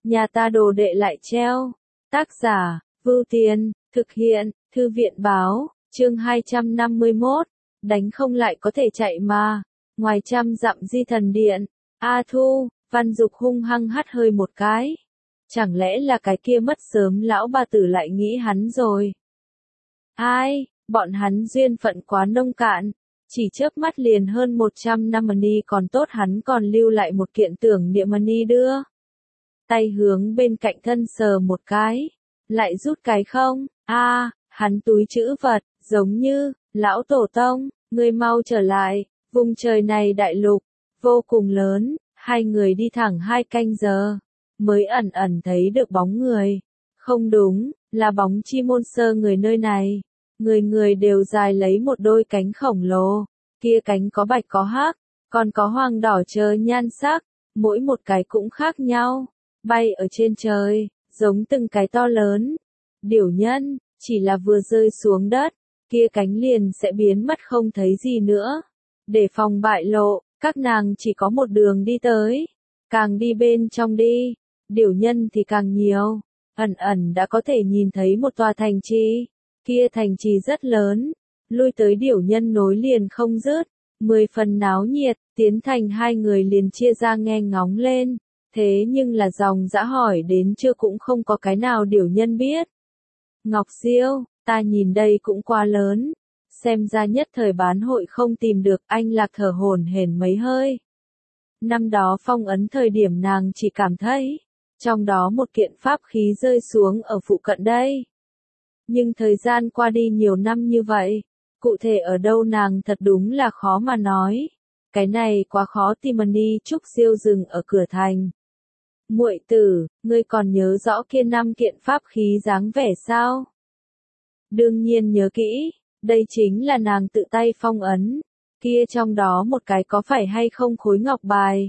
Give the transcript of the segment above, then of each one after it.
nhà ta đồ đệ lại treo. Tác giả, Vưu Tiền, thực hiện, Thư viện báo, chương 251, đánh không lại có thể chạy mà, ngoài trăm dặm di thần điện, A Thu, Văn Dục hung hăng hắt hơi một cái. Chẳng lẽ là cái kia mất sớm lão bà tử lại nghĩ hắn rồi? Ai, bọn hắn duyên phận quá nông cạn, chỉ chớp mắt liền hơn 100 năm money còn tốt hắn còn lưu lại một kiện tưởng niệm money đưa. Tay hướng bên cạnh thân sờ một cái, lại rút cái không, hắn túi trữ vật, giống như, lão tổ tông, ngươi mau trở lại, vùng trời này đại lục, vô cùng lớn, hai người đi thẳng 2 canh giờ, mới ẩn ẩn thấy được bóng người. Không đúng, là bóng chi môn sơ người nơi này. Người đều dài lấy một đôi cánh khổng lồ, kia cánh có bạch có hắc, còn có hoàng đỏ chờ nhan sắc, mỗi một cái cũng khác nhau, bay ở trên trời, giống từng cái to lớn. Điểu nhân, chỉ là vừa rơi xuống đất, kia cánh liền sẽ biến mất không thấy gì nữa. Để phòng bại lộ, các nàng chỉ có một đường đi tới, càng đi bên trong đi, điểu nhân thì càng nhiều, ẩn ẩn đã có thể nhìn thấy một tòa thành trì. Kia thành trì rất lớn, lui tới điểu nhân nối liền không dứt, 10 phần náo nhiệt, tiến thành hai người liền chia ra nghe ngóng lên, thế nhưng là dòng dã hỏi đến chưa cũng không có cái nào điểu nhân biết. Ngọc Diêu, ta nhìn đây cũng quá lớn, xem ra nhất thời bán hội không tìm được. Anh Lạc thở hổn hển mấy hơi. Năm đó phong ấn thời điểm nàng chỉ cảm thấy, trong đó một kiện pháp khí rơi xuống ở phụ cận đây. Nhưng thời gian qua đi nhiều năm như vậy, cụ thể ở đâu nàng thật đúng là khó mà nói. Cái này quá khó tìm. Money Trúc Diêu dừng ở cửa thành. Muội tử, ngươi còn nhớ rõ kia 5 kiện pháp khí dáng vẻ sao? Đương nhiên nhớ kỹ, đây chính là nàng tự tay phong ấn. Kia trong đó một cái có phải hay không khối ngọc bài?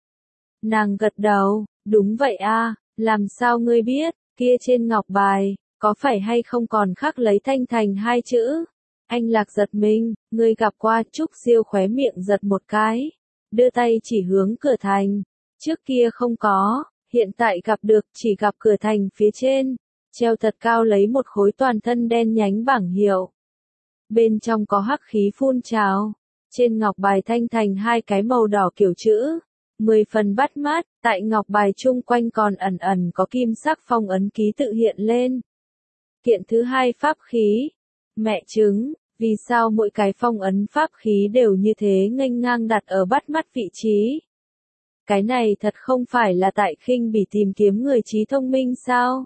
Nàng gật đầu, đúng vậy làm sao ngươi biết, kia trên ngọc bài, có phải hay không còn khắc lấy Thanh Thành 2 chữ? Anh Lạc giật mình, ngươi gặp qua. Trúc Diêu khóe miệng giật một cái, đưa tay chỉ hướng cửa thành. Trước kia không có, hiện tại gặp được, chỉ gặp cửa thành phía trên, treo thật cao lấy một khối toàn thân đen nhánh bảng hiệu. Bên trong có hắc khí phun trào, trên ngọc bài Thanh Thành 2 cái màu đỏ kiểu chữ, 10 phần bắt mắt, tại ngọc bài chung quanh còn ẩn ẩn có kim sắc phong ấn ký tự hiện lên. Kiện thứ 2 pháp khí. Mẹ chứng, vì sao mỗi cái phong ấn pháp khí đều như thế nghênh ngang đặt ở bắt mắt vị trí? Cái này thật không phải là tại khinh bỉ tìm kiếm người trí thông minh sao?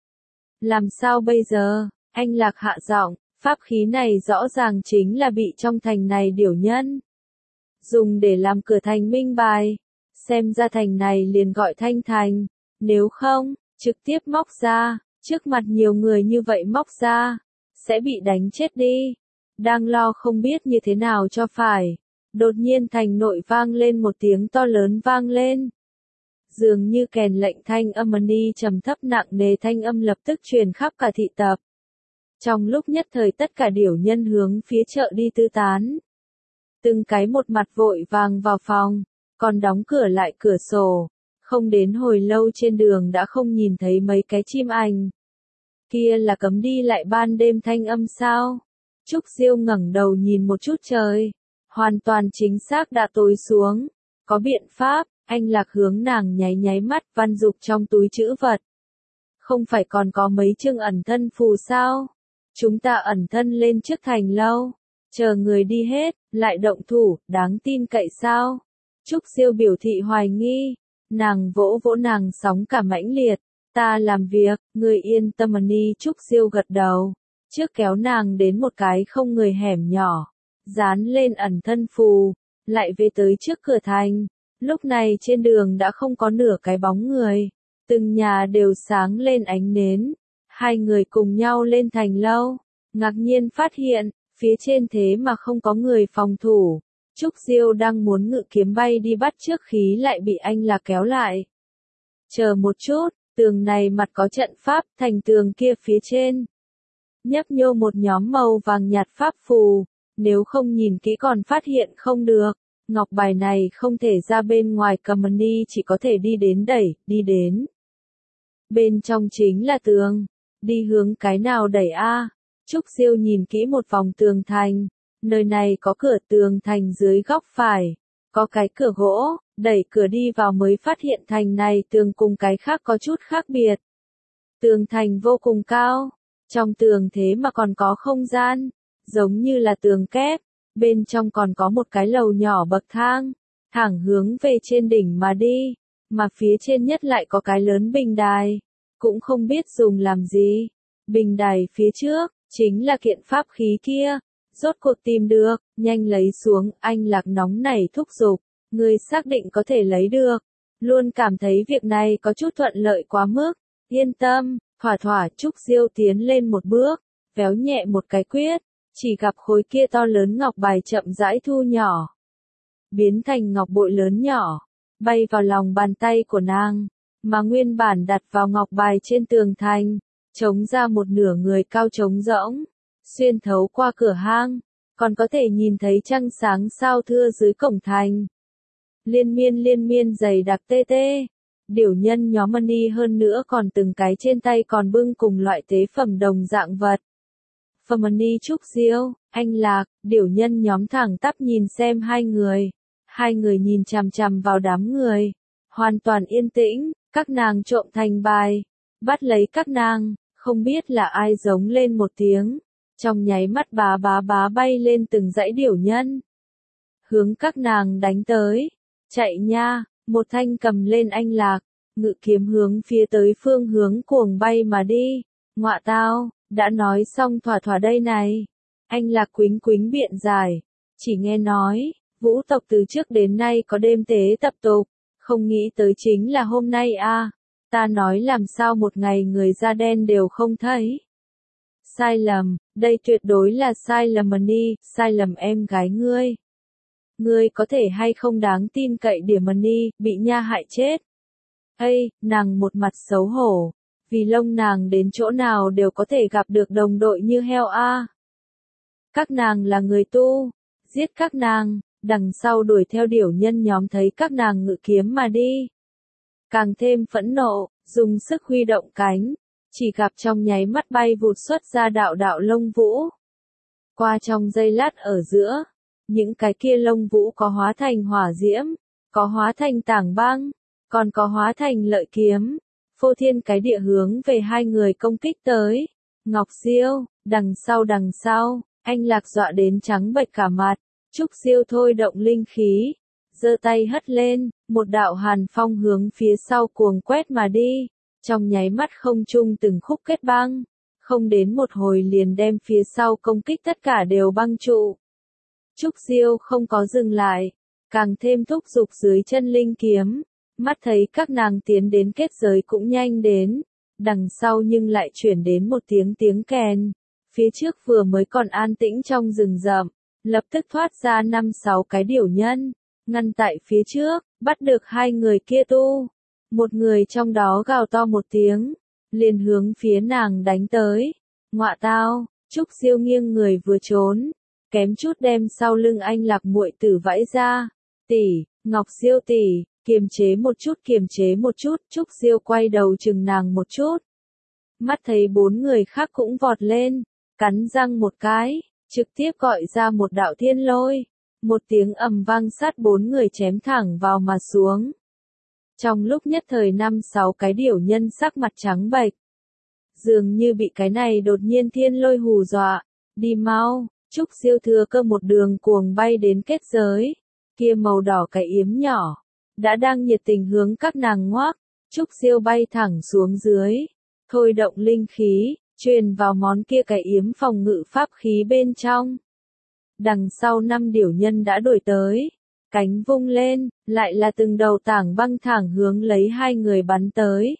Làm sao bây giờ? Anh Lạc hạ giọng, pháp khí này rõ ràng chính là bị trong thành này điểu nhân dùng để làm cửa thành minh bài. Xem ra thành này liền gọi Thanh Thành, nếu không, trực tiếp móc ra. Trước mặt nhiều người như vậy móc ra, sẽ bị đánh chết đi. Đang lo không biết như thế nào cho phải. Đột nhiên thành nội vang lên một tiếng to lớn vang lên. Dường như kèn lệnh thanh âm money trầm thấp nặng nề, thanh âm lập tức truyền khắp cả thị tập. Trong lúc nhất thời tất cả điểu nhân hướng phía chợ đi tứ tán. Từng cái một mặt vội vàng vào phòng, còn đóng cửa lại cửa sổ. Không đến hồi lâu trên đường đã không nhìn thấy mấy cái chim ảnh. Kia là cấm đi lại ban đêm thanh âm sao? Trúc Diêu ngẩng đầu nhìn một chút trời. Hoàn toàn chính xác đã tối xuống. Có biện pháp, anh Lạc hướng nàng nháy nháy mắt. Văn Dục trong túi trữ vật. Không phải còn có mấy chương ẩn thân phù sao? Chúng ta ẩn thân lên trước thành lâu. Chờ người đi hết, lại động thủ, đáng tin cậy sao? Trúc Diêu biểu thị hoài nghi. Nàng vỗ vỗ nàng sóng cả mãnh liệt. Ta làm việc, người yên tâm. Money Trúc Diêu gật đầu. Trước kéo nàng đến một cái không người hẻm nhỏ. Dán lên ẩn thân phù. Lại về tới trước cửa thành. Lúc này trên đường đã không có nửa cái bóng người. Từng nhà đều sáng lên ánh nến. Hai người cùng nhau lên thành lâu. Ngạc nhiên phát hiện, phía trên thế mà không có người phòng thủ. Trúc Diêu đang muốn ngự kiếm bay đi bắt trước khí lại bị anh Lạc kéo lại. Chờ một chút, tường này mặt có trận pháp, thành tường kia phía trên nhấp nhô một nhóm màu vàng nhạt pháp phù, nếu không nhìn kỹ còn phát hiện không được. Ngọc bài này không thể ra bên ngoài cầm. Money chỉ có thể đi đến đẩy, đi đến. bên trong chính là tường. Đi hướng cái nào đẩy a? Trúc Siêu nhìn kỹ một vòng tường thành, nơi này có cửa tường thành dưới góc phải, có cái cửa gỗ, đẩy cửa đi vào mới phát hiện thành này tường cùng cái khác có chút khác biệt. Tường thành vô cùng cao, trong tường thế mà còn có không gian, giống như là tường kép, bên trong còn có một cái lầu nhỏ bậc thang, thẳng hướng về trên đỉnh mà đi, mà phía trên nhất lại có cái lớn bình đài, cũng không biết dùng làm gì. Bình đài phía trước, chính là kiện pháp khí kia, rốt cuộc tìm được, nhanh lấy xuống, anh Lạc nóng nảy thúc giục, người xác định có thể lấy được, luôn cảm thấy việc này có chút thuận lợi quá mức, yên tâm, thỏa Trúc Diêu tiến lên một bước, véo nhẹ một cái quyết, chỉ gặp khối kia to lớn ngọc bài chậm rãi thu nhỏ, biến thành ngọc bội lớn nhỏ, bay vào lòng bàn tay của nàng, mà nguyên bản đặt vào ngọc bài trên tường thành, trống ra một nửa người cao trống rỗng, xuyên thấu qua cửa hang, còn có thể nhìn thấy trăng sáng sao thưa dưới cổng thành. Liên miên dày đặc tê tê, điểu nhân nhóm money hơn nữa còn từng cái trên tay còn bưng cùng loại tế phẩm đồng dạng vật. Phẩm money Trúc Diêu, anh Lạc, điểu nhân nhóm thẳng tắp nhìn xem hai người nhìn chằm chằm vào đám người, hoàn toàn yên tĩnh, các nàng trộm thành bài, bắt lấy các nàng, không biết là ai giống lên một tiếng, trong nháy mắt bá bay lên từng dãy điểu nhân, hướng các nàng đánh tới, chạy nha, một thanh cầm lên anh Lạc, ngự kiếm hướng phía tới phương hướng cuồng bay mà đi, ngọa tao, đã nói xong thỏa đây này, anh Lạc quính biện giải, chỉ nghe nói, vũ tộc từ trước đến nay có đêm tế tập tục, không nghĩ tới chính là hôm nay a. Ta nói làm sao một ngày người da đen đều không thấy. Sai lầm, đây tuyệt đối là sai lầm Money, sai lầm em gái ngươi. Ngươi có thể hay không đáng tin cậy điểm Money, bị nha hại chết. Ây, nàng một mặt xấu hổ, vì lông nàng đến chỗ nào đều có thể gặp được đồng đội như heo a. Các nàng là người tu, giết các nàng, đằng sau đuổi theo điểu nhân nhóm thấy các nàng ngự kiếm mà đi. Càng thêm phẫn nộ, dùng sức huy động cánh, chỉ gặp trong nháy mắt bay vụt xuất ra đạo lông vũ. Qua trong giây lát ở giữa, những cái kia lông vũ có hóa thành hỏa diễm, có hóa thành tảng băng, còn có hóa thành lợi kiếm, phô thiên cái địa hướng về hai người công kích tới. Ngọc Diêu, đằng sau, anh Lạc dọa đến trắng bệch cả mặt, Trúc Diêu thôi động linh khí, giơ tay hất lên, một đạo hàn phong hướng phía sau cuồng quét mà đi, trong nháy mắt không trung từng khúc kết băng, không đến một hồi liền đem phía sau công kích tất cả đều băng trụ. Trúc Diêu không có dừng lại, càng thêm thúc giục dưới chân linh kiếm, mắt thấy các nàng tiến đến kết giới cũng nhanh đến, đằng sau nhưng lại chuyển đến một tiếng kèn, phía trước vừa mới còn an tĩnh trong rừng rậm, lập tức thoát ra 5-6 cái điểu nhân, ngăn tại phía trước, bắt được hai người kia tu. Một người trong đó gào to một tiếng, liền hướng phía nàng đánh tới. Ngọa tao, Trúc Diêu nghiêng người vừa trốn, kém chút đem sau lưng anh Lạc muội tử vãi ra. Tỷ, Ngọc Diêu tỷ, kiềm chế một chút, Trúc Diêu quay đầu chừng nàng một chút. Mắt thấy bốn người khác cũng vọt lên, cắn răng một cái, trực tiếp gọi ra một đạo thiên lôi. Một tiếng ầm vang sát bốn người chém thẳng vào mà xuống. Trong lúc nhất thời 5-6 cái điểu nhân sắc mặt trắng bệch, dường như bị cái này đột nhiên thiên lôi hù dọa. Đi mau, Trúc Diêu thừa cơ một đường cuồng bay đến kết giới, kia màu đỏ cái yếm nhỏ, đã đang nhiệt tình hướng các nàng ngoác. Trúc Diêu bay thẳng xuống dưới, thôi động linh khí, truyền vào món kia cái yếm phòng ngự pháp khí bên trong. Đằng sau 5 điểu nhân đã đuổi tới, cánh vung lên, lại là từng đầu tảng băng thẳng hướng lấy hai người bắn tới.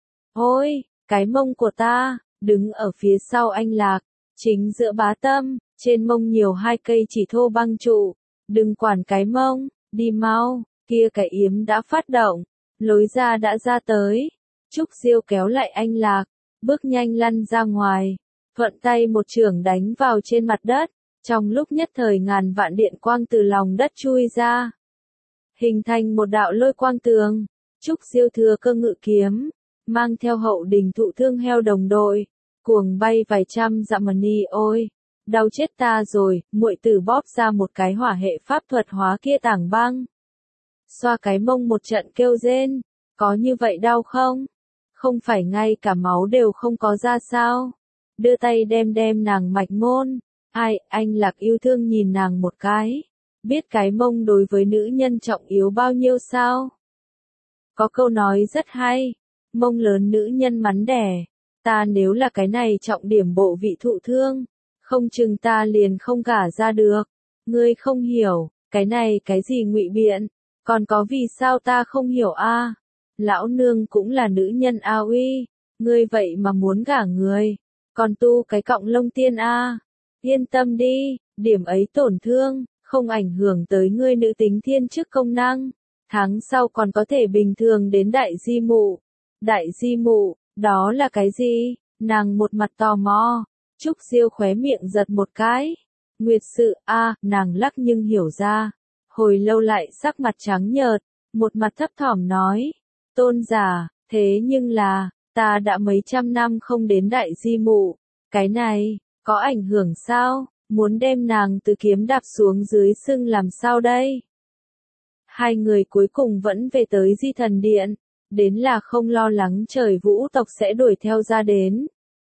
Ôi, cái mông của ta, đứng ở phía sau anh Lạc, chính giữa bá tâm, trên mông nhiều 2 cây chỉ thô băng trụ, đừng quản cái mông, đi mau, kia cái yếm đã phát động, lối ra đã ra tới. Trúc Diêu kéo lại anh Lạc, bước nhanh lăn ra ngoài, thuận tay một chưởng đánh vào trên mặt đất. Trong lúc nhất thời ngàn vạn điện quang từ lòng đất chui ra, hình thành một đạo lôi quang tường. Trúc Diêu thừa cơ ngự kiếm, mang theo hậu đình thụ thương heo đồng đội, cuồng bay vài trăm dặm mà ni ôi, đau chết ta rồi, muội tử bóp ra một cái hỏa hệ pháp thuật hóa kia tảng băng. Xoa cái mông một trận kêu rên, có như vậy đau không? Không phải ngay cả máu đều không có ra sao? Đưa tay đem nàng mạch môn. Ai, anh Lạc yêu thương nhìn nàng một cái. Biết cái mông đối với nữ nhân trọng yếu bao nhiêu sao? Có câu nói rất hay. Mông lớn nữ nhân mắn đẻ. Ta nếu là cái này trọng điểm bộ vị thụ thương. Không chừng ta liền không gả ra được. Ngươi không hiểu, cái này cái gì ngụy biện. Còn có vì sao ta không hiểu a? Lão nương cũng là nữ nhân a uy. Ngươi vậy mà muốn gả người. Còn tu cái cọng lông tiên a. Yên tâm đi, điểm ấy tổn thương, không ảnh hưởng tới ngươi nữ tính thiên chức công năng. Tháng sau còn có thể bình thường đến đại di mụ. Đại di mụ, đó là cái gì? Nàng một mặt tò mò. Trúc Diêu khóe miệng giật một cái. Nguyệt sự a, nàng lắc nhưng hiểu ra. Hồi lâu lại sắc mặt trắng nhợt, một mặt thấp thỏm nói. Tôn giả, thế nhưng là, ta đã mấy trăm năm không đến đại di mụ. Cái này, có ảnh hưởng sao? Muốn đem nàng từ kiếm đạp xuống dưới sưng làm sao đây? Hai người cuối cùng vẫn về tới Di Thần Điện. Đến là không lo lắng trời Vũ tộc sẽ đuổi theo ra đến.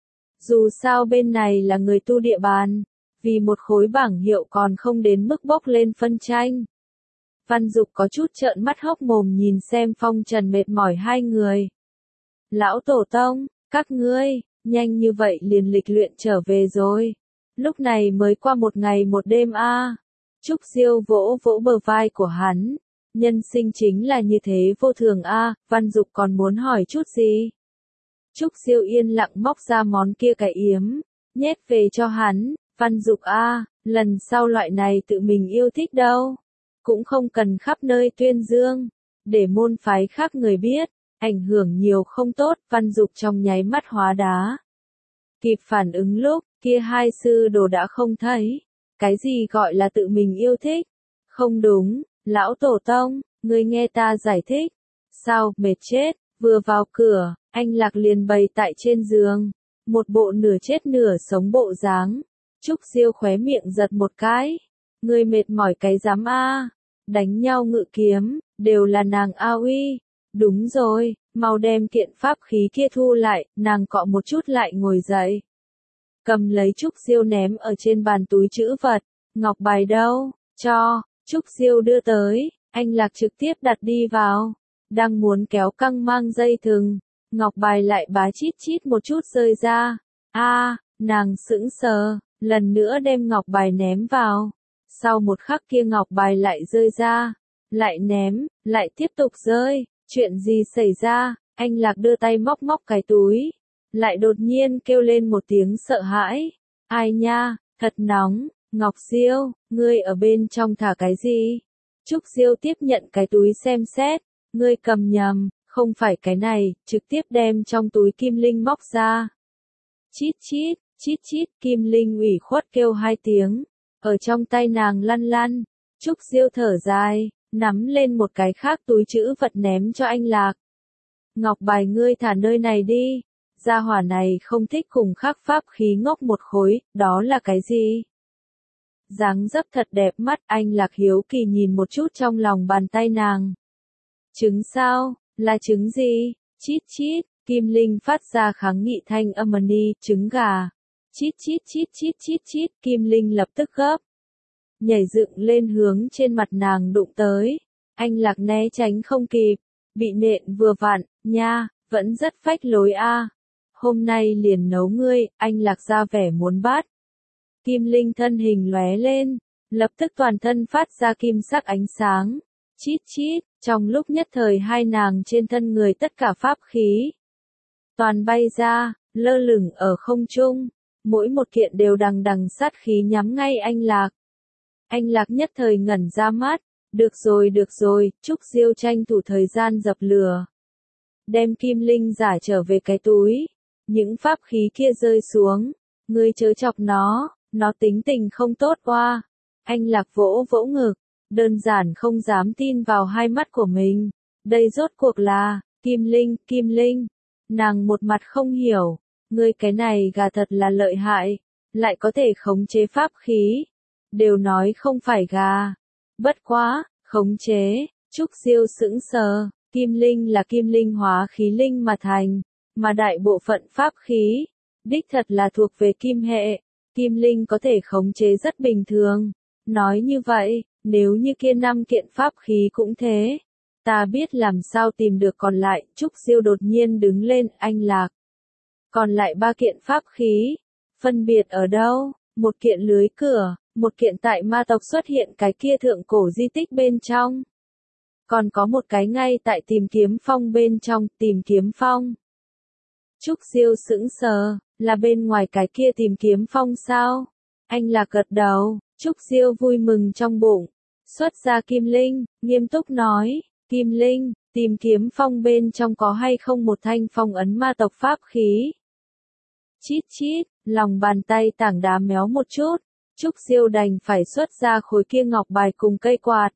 Dù sao bên này là người tu địa bàn. Vì một khối bảng hiệu còn không đến mức bốc lên phân tranh. Văn Dục có chút trợn mắt hốc mồm nhìn xem phong trần mệt mỏi hai người. Lão Tổ Tông, các ngươi, nhanh như vậy liền lịch luyện trở về rồi. Lúc này mới qua một ngày một đêm a. Trúc Diêu vỗ vỗ bờ vai của hắn. Nhân sinh chính là như thế vô thường a. Văn Dục còn muốn hỏi chút gì? Trúc Diêu yên lặng móc ra món kia cái yếm, nhét về cho hắn. Văn Dục a, lần sau loại này tự mình yêu thích đâu. Cũng không cần khắp nơi tuyên dương, để môn phái khác người biết, ảnh hưởng nhiều không tốt. Văn Dục trong nháy mắt hóa đá. Kịp phản ứng lúc, kia hai sư đồ đã không thấy. Cái gì gọi là tự mình yêu thích? Không đúng, lão tổ tông, ngươi nghe ta giải thích. Sao, mệt chết, vừa vào cửa, anh Lạc liền bày tại trên giường. Một bộ nửa chết nửa sống bộ dáng. Trúc Diêu khóe miệng giật một cái. Ngươi mệt mỏi cái dám a? Đánh nhau ngự kiếm, đều là nàng a uy. Đúng rồi, mau đem kiện pháp khí kia thu lại, nàng cọ một chút lại ngồi dậy. Cầm lấy Trúc Diêu ném ở trên bàn túi trữ vật, ngọc bài đâu, cho, Trúc Diêu đưa tới, anh Lạc trực tiếp đặt đi vào. Đang muốn kéo căng mang dây thừng, ngọc bài lại bá chít chít một chút rơi ra. A, nàng sững sờ, lần nữa đem ngọc bài ném vào. Sau một khắc kia ngọc bài lại rơi ra, lại ném, lại tiếp tục rơi. Chuyện gì xảy ra? Anh Lạc đưa tay móc móc cái túi, lại đột nhiên kêu lên một tiếng sợ hãi. Ai nha, thật nóng. Ngọc Diêu, ngươi ở bên trong thả cái gì? Trúc Diêu tiếp nhận cái túi xem xét, ngươi cầm nhầm, không phải cái này, trực tiếp đem trong túi kim linh móc ra. Chít chít, kim linh ủy khuất kêu hai tiếng, ở trong tay nàng lăn lăn. Trúc Diêu thở dài, nắm lên một cái khác túi trữ vật ném cho anh Lạc. Ngọc bài ngươi thả nơi này đi, gia hỏa này không thích cùng khắc pháp khí ngốc một khối, đó là cái gì? Dáng dấp thật đẹp mắt, anh Lạc hiếu kỳ nhìn một chút trong lòng bàn tay nàng. Trứng sao, là trứng gì? Chít chít, kim linh phát ra kháng nghị thanh âm ni, trứng gà. Chít chít, kim linh lập tức gấp. Nhảy dựng lên hướng trên mặt nàng đụng tới. Anh Lạc né tránh không kịp, bị nện vừa vặn, nha, vẫn rất phách lối a. Hôm nay liền nấu ngươi, anh Lạc ra vẻ muốn bắt. Kim linh thân hình lóe lên, lập tức toàn thân phát ra kim sắc ánh sáng. Chít chít, trong lúc nhất thời hai nàng trên thân người tất cả pháp khí toàn bay ra, lơ lửng ở không trung, mỗi một kiện đều đằng đằng sát khí nhắm ngay anh Lạc. Anh Lạc nhất thời ngẩn ra mắt, được rồi, Trúc Diêu tranh thủ thời gian dập lửa. Đem kim linh giả trở về cái túi, những pháp khí kia rơi xuống, ngươi chớ chọc nó tính tình không tốt qua. Anh Lạc vỗ vỗ ngực, đơn giản không dám tin vào hai mắt của mình. Đây rốt cuộc là, kim linh, Nàng một mặt không hiểu, ngươi cái này gà thật là lợi hại, lại có thể khống chế pháp khí. Đều nói không phải gà. Bất quá, khống chế, Trúc Diêu sững sờ, kim linh là kim linh hóa khí linh mà thành, mà đại bộ phận pháp khí, đích thật là thuộc về kim hệ, kim linh có thể khống chế rất bình thường. Nói như vậy, nếu như kia 5 kiện pháp khí cũng thế, ta biết làm sao tìm được còn lại. Trúc Diêu đột nhiên đứng lên, anh Lạc. Còn lại 3 kiện pháp khí, phân biệt ở đâu? Một kiện lưới cửa, một kiện tại ma tộc xuất hiện cái kia thượng cổ di tích bên trong. Còn có một cái ngay tại tìm kiếm phong bên trong, tìm kiếm phong. Trúc Diêu sững sờ, là bên ngoài cái kia tìm kiếm phong sao? Anh Lạc gật đầu, Trúc Diêu vui mừng trong bụng, xuất ra kim linh, nghiêm túc nói, kim linh, tìm kiếm phong bên trong có hay không một thanh phong ấn ma tộc pháp khí? Chít chít, lòng bàn tay tảng đá méo một chút, Trúc Diêu đành phải xuất ra khối kia ngọc bài cùng cây quạt.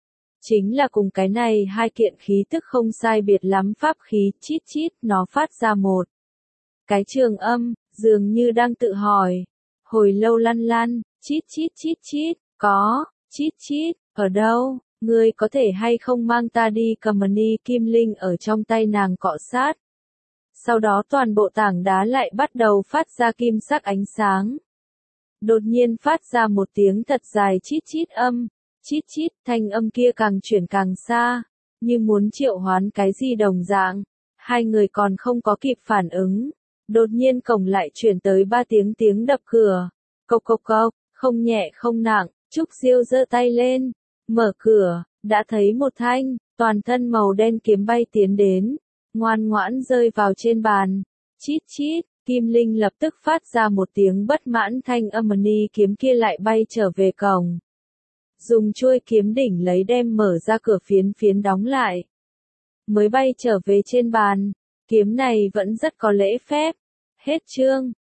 Chính là cùng cái này 2 kiện khí tức không sai biệt lắm pháp khí, chít chít, nó phát ra một cái trường âm, dường như đang tự hỏi. Hồi lâu lăn lăn, chít chít, có, chít chít, ở đâu, ngươi có thể hay không mang ta đi? Cầm ni kim linh ở trong tay nàng cọ sát. Sau đó toàn bộ tảng đá lại bắt đầu phát ra kim sắc ánh sáng. Đột nhiên phát ra một tiếng thật dài chít chít âm. Chít chít, thanh âm kia càng chuyển càng xa, như muốn triệu hoán cái gì đồng dạng. Hai người còn không có kịp phản ứng. Đột nhiên cổng lại chuyển tới 3 tiếng đập cửa. Cộc cộc cộc, không nhẹ không nặng, Trúc Diêu giơ tay lên, mở cửa, đã thấy một thanh, toàn thân màu đen kiếm bay tiến đến, ngoan ngoãn rơi vào trên bàn. Chít chít, kim linh lập tức phát ra một tiếng bất mãn, thanh âm ni kiếm kia lại bay trở về cổng. Dùng chuôi kiếm đỉnh lấy đem mở ra cửa phiến đóng lại. Mới bay trở về trên bàn, kiếm này vẫn rất có lễ phép. Hết chương.